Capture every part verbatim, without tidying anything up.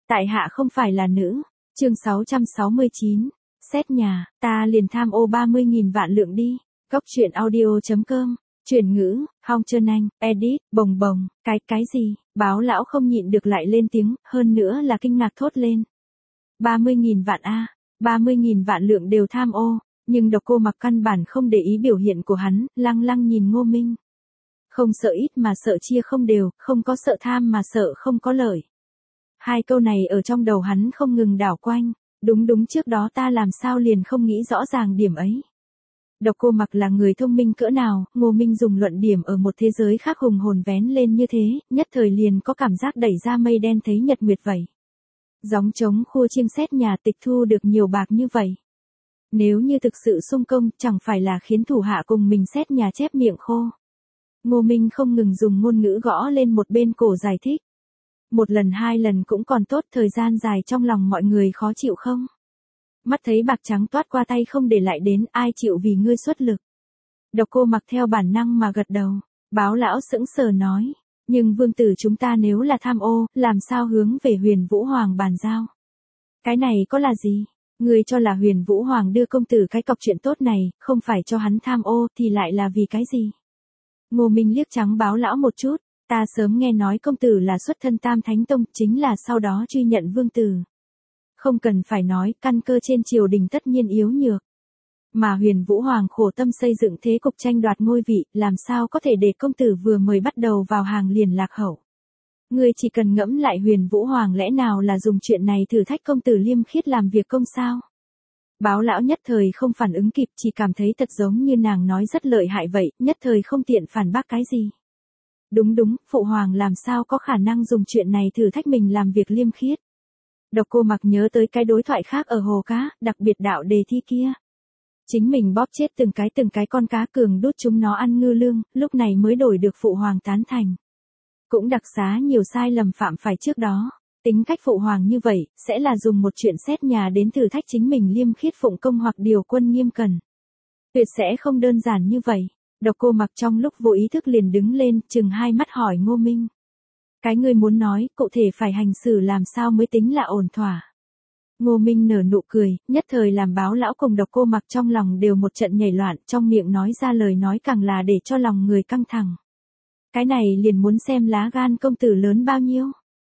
Tại hạ không phải là nữ. Chương sáu trăm sáu mươi chín. Xét nhà, ta liền tham ô ba mươi nghìn vạn lượng đi. Góc truyện audio chấm com. Chuyển ngữ, Hong Trơn Anh, edit, bồng bồng, cái, cái gì? Báo lão không nhịn được lại lên tiếng, hơn nữa là kinh ngạc thốt lên. ba mươi nghìn vạn a, ba mươi nghìn vạn lượng đều tham ô, nhưng Độc Cô Mặc căn bản không để ý biểu hiện của hắn, lăng lăng nhìn Ngô Minh. Không sợ ít mà sợ chia không đều, không có sợ tham mà sợ không có lợi. Hai câu này ở trong đầu hắn không ngừng đảo quanh, đúng đúng trước đó ta làm sao liền không nghĩ rõ ràng điểm ấy. Độc Cô Mặc là người thông minh cỡ nào, Ngô Minh dùng luận điểm ở một thế giới khác hùng hồn vén lên như thế, nhất thời liền có cảm giác đẩy ra mây đen thấy nhật nguyệt vậy. Gióng trống khua chiêng xét nhà tịch thu được nhiều bạc như vậy. Nếu như thực sự sung công, chẳng phải là khiến thủ hạ cùng mình xét nhà chép miệng khô. Ngô Minh không ngừng dùng ngôn ngữ gõ lên một bên cổ giải thích. Một lần hai lần cũng còn tốt, thời gian dài trong lòng mọi người khó chịu không? Mắt thấy bạc trắng toát qua tay không để lại đến, ai chịu vì ngươi xuất lực. Độc Cô Mặc theo bản năng mà gật đầu. Báo lão sững sờ nói, nhưng vương tử chúng ta nếu là tham ô, làm sao hướng về Huyền Vũ Hoàng bàn giao? Cái này có là gì? Ngươi cho là Huyền Vũ Hoàng đưa công tử cái cọc chuyện tốt này, không phải cho hắn tham ô thì lại là vì cái gì? Ngô Minh liếc trắng báo lão một chút, ta sớm nghe nói công tử là xuất thân Tam Thánh Tông, chính là sau đó truy nhận vương tử. Không cần phải nói, căn cơ trên triều đình tất nhiên yếu nhược. Mà Huyền Vũ Hoàng khổ tâm xây dựng thế cục tranh đoạt ngôi vị, làm sao có thể để công tử vừa mới bắt đầu vào hàng liền lạc hậu. Ngươi chỉ cần ngẫm lại Huyền Vũ Hoàng lẽ nào là dùng chuyện này thử thách công tử liêm khiết làm việc công sao? Báo lão nhất thời không phản ứng kịp, chỉ cảm thấy thật giống như nàng nói rất lợi hại vậy, nhất thời không tiện phản bác cái gì. Đúng đúng, Phụ Hoàng làm sao có khả năng dùng chuyện này thử thách mình làm việc liêm khiết. Độc Cô Mặc nhớ tới cái đối thoại khác ở hồ cá, đặc biệt đạo đề thi kia. Chính mình bóp chết từng cái từng cái con cá cường đốt chúng nó ăn ngư lương, lúc này mới đổi được Phụ Hoàng tán thành. Cũng đặc xá nhiều sai lầm phạm phải trước đó. Tính cách Phụ Hoàng như vậy, sẽ là dùng một chuyện xét nhà đến thử thách chính mình liêm khiết phụng công hoặc điều quân nghiêm cẩn. Tuyệt sẽ không đơn giản như vậy. Độc Cô Mặc trong lúc vô ý thức liền đứng lên, chừng hai mắt hỏi Ngô Minh. Cái ngươi muốn nói, cụ thể phải hành xử làm sao mới tính là ổn thỏa. Ngô Minh nở nụ cười, nhất thời làm báo lão cùng Độc Cô Mặc trong lòng đều một trận nhảy loạn, trong miệng nói ra lời nói càng là để cho lòng người căng thẳng. Cái này liền muốn xem lá gan công tử lớn bao nhiêu.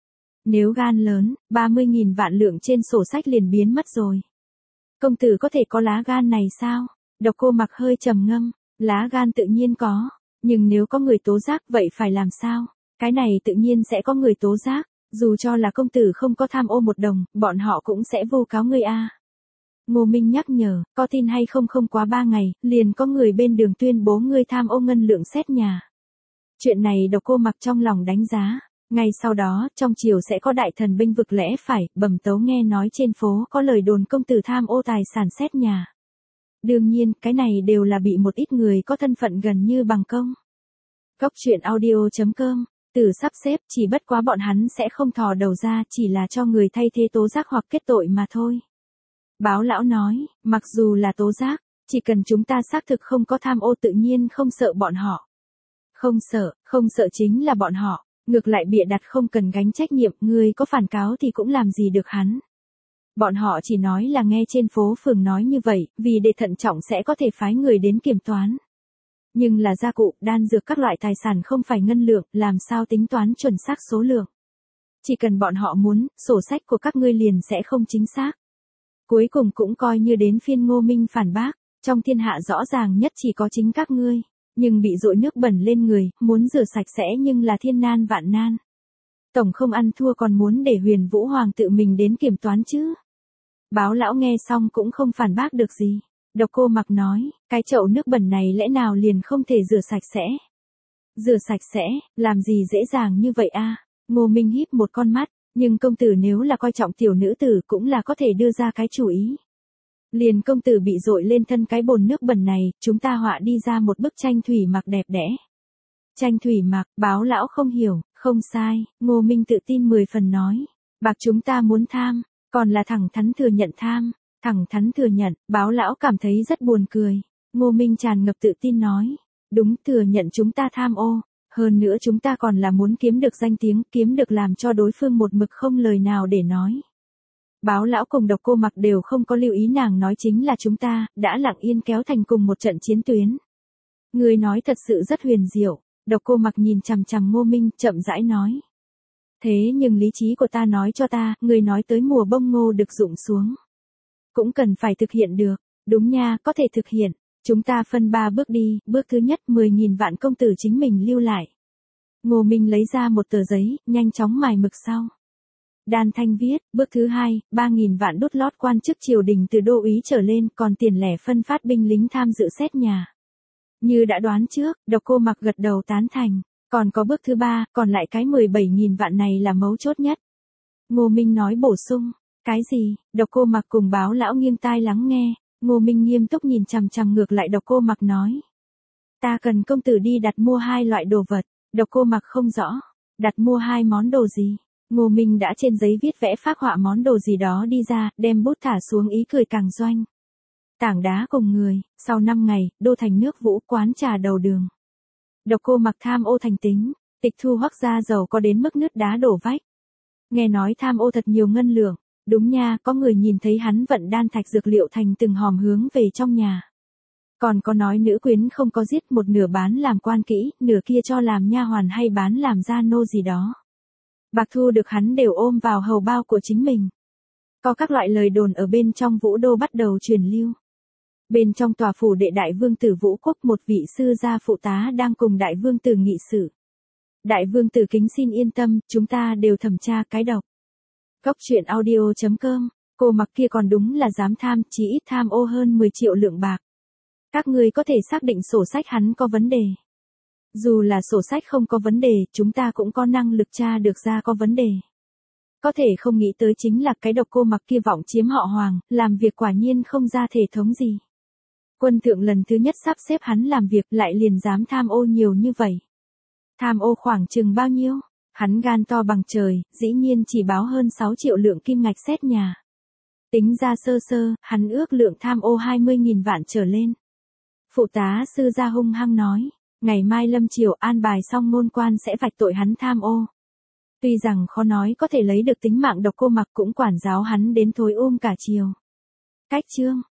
Nếu gan lớn, ba mươi nghìn vạn lượng trên sổ sách liền biến mất rồi. Công tử có thể có lá gan này sao? Độc Cô Mặc hơi trầm ngâm, lá gan tự nhiên có, nhưng nếu có người tố giác vậy phải làm sao? Cái này tự nhiên sẽ có người tố giác, dù cho là công tử không có tham ô một đồng, bọn họ cũng sẽ vu cáo ngươi a. Ngô Minh nhắc nhở, có tin hay không không quá ba ngày, liền có người bên đường tuyên bố ngươi tham ô ngân lượng xét nhà. Chuyện này Độc Cô Mặc trong lòng đánh giá. Ngay sau đó, trong triều sẽ có đại thần bênh vực lẽ phải, bẩm tấu nghe nói trên phố có lời đồn công tử tham ô tài sản xét nhà. Đương nhiên, cái này đều là bị một ít người có thân phận gần như bằng công. Góc truyện audio chấm com, từ sắp xếp, chỉ bất quá bọn hắn sẽ không thò đầu ra, chỉ là cho người thay thế tố giác hoặc kết tội mà thôi. Báo lão nói, mặc dù là tố giác, chỉ cần chúng ta xác thực không có tham ô tự nhiên không sợ bọn họ. Không sợ, không sợ chính là bọn họ. Ngược lại bịa đặt không cần gánh trách nhiệm, người có phản cáo thì cũng làm gì được hắn. Bọn họ chỉ nói là nghe trên phố phường nói như vậy, vì để thận trọng sẽ có thể phái người đến kiểm toán. Nhưng là gia cụ, đan dược các loại tài sản không phải ngân lượng, làm sao tính toán chuẩn xác số lượng. Chỉ cần bọn họ muốn, sổ sách của các ngươi liền sẽ không chính xác. Cuối cùng cũng coi như đến phiên Ngô Minh phản bác, trong thiên hạ rõ ràng nhất chỉ có chính các ngươi. Nhưng bị dội nước bẩn lên người, muốn rửa sạch sẽ nhưng là thiên nan vạn nan. Tổng không ăn thua còn muốn để Huyền Vũ Hoàng tự mình đến kiểm toán chứ. Báo lão nghe xong cũng không phản bác được gì. Độc Cô Mặc nói, cái chậu nước bẩn này lẽ nào liền không thể rửa sạch sẽ. Rửa sạch sẽ, làm gì dễ dàng như vậy a? Ngô Minh híp một con mắt, nhưng công tử nếu là coi trọng tiểu nữ tử cũng là có thể đưa ra cái chủ ý. Liền công tử bị dội lên thân cái bồn nước bẩn này, chúng ta họa đi ra một bức tranh thủy mặc đẹp đẽ. Tranh thủy mặc, báo lão không hiểu, không sai, Ngô Minh tự tin mười phần nói. Bạc chúng ta muốn tham, còn là thẳng thắn thừa nhận tham, thẳng thắn thừa nhận, báo lão cảm thấy rất buồn cười. Ngô Minh tràn ngập tự tin nói, đúng thừa nhận chúng ta tham ô, Hơn nữa chúng ta còn là muốn kiếm được danh tiếng, kiếm được làm cho đối phương một mực không lời nào để nói. Báo lão cùng Độc Cô Mặc đều không có lưu ý nàng nói chính là chúng ta, đã lặng yên kéo thành cùng một trận chiến tuyến. Người nói thật sự rất huyền diệu, Độc Cô Mặc nhìn chằm chằm Ngô Minh, chậm rãi nói. Thế nhưng lý trí của ta nói cho ta, người nói tới mùa bông ngô được rụng xuống. Cũng cần phải thực hiện được, đúng nha, có thể thực hiện. Chúng ta phân ba bước đi, bước thứ nhất mười nghìn vạn công tử chính mình lưu lại. Ngô Minh lấy ra một tờ giấy, nhanh chóng mài mực sau. Đan Thanh viết, bước thứ hai, ba nghìn vạn đốt lót quan chức triều đình từ đô úy trở lên, còn tiền lẻ phân phát binh lính tham dự xét nhà. Như đã đoán trước, Độc Cô Mặc gật đầu tán thành. Còn có bước thứ ba, còn lại cái mười bảy nghìn vạn này là mấu chốt nhất. Ngô Minh nói bổ sung, cái gì? Độc Cô Mặc cùng báo lão nghiêng tai lắng nghe, Ngô Minh nghiêm túc nhìn chằm chằm ngược lại Độc Cô Mặc nói. Ta cần công tử đi đặt mua hai loại đồ vật. Độc Cô Mặc không rõ, đặt mua hai món đồ gì? Ngô Minh đã trên giấy viết vẽ phác họa món đồ gì đó đi ra, đem bút thả xuống ý cười càng doanh. Tảng đá cùng người, sau năm ngày, đô thành nước Vũ quán trà đầu đường. Độc Cô Mặc tham ô thành tính, tịch thu Hoắc gia giàu có đến mức nứt đá đổ vách. Nghe nói tham ô thật nhiều ngân lượng, đúng nha, có người nhìn thấy hắn vận đan thạch dược liệu thành từng hòm hướng về trong nhà. Còn có nói nữ quyến không có giết một nửa bán làm quan kỹ, nửa kia cho làm nha hoàn hay bán làm gia nô gì đó. Bạc thu được hắn đều ôm vào hầu bao của chính mình. Có các loại lời đồn ở bên trong Vũ Đô bắt đầu truyền lưu. Bên trong tòa phủ đệ đại vương tử Vũ Quốc một vị sư gia phụ tá đang cùng đại vương tử nghị sự. Đại vương tử kính xin yên tâm, chúng ta đều thẩm tra cái độc. Góc truyện audio chấm com, cô Mặc kia còn đúng là dám tham, chỉ ít tham ô hơn mười triệu lượng bạc. Các ngươi có thể xác định sổ sách hắn có vấn đề. Dù là sổ sách không có vấn đề, chúng ta cũng có năng lực tra được ra có vấn đề. Có thể không nghĩ tới chính là cái Độc Cô Mặc kia vọng chiếm họ Hoàng, làm việc quả nhiên không ra thể thống gì. Quân thượng lần thứ nhất sắp xếp hắn làm việc lại liền dám tham ô nhiều như vậy. Tham ô khoảng chừng bao nhiêu? Hắn gan to bằng trời, dĩ nhiên chỉ báo hơn sáu triệu lượng kim ngạch xét nhà. Tính ra sơ sơ, hắn ước lượng tham ô hai mươi nghìn vạn trở lên. Phụ tá sư gia hung hăng nói, ngày mai lâm triều an bài xong ngôn quan sẽ vạch tội hắn tham ô. Tuy rằng khó nói có thể lấy được tính mạng Độc Cô Mặc cũng quản giáo hắn đến thối ôm cả chiều. Cách chương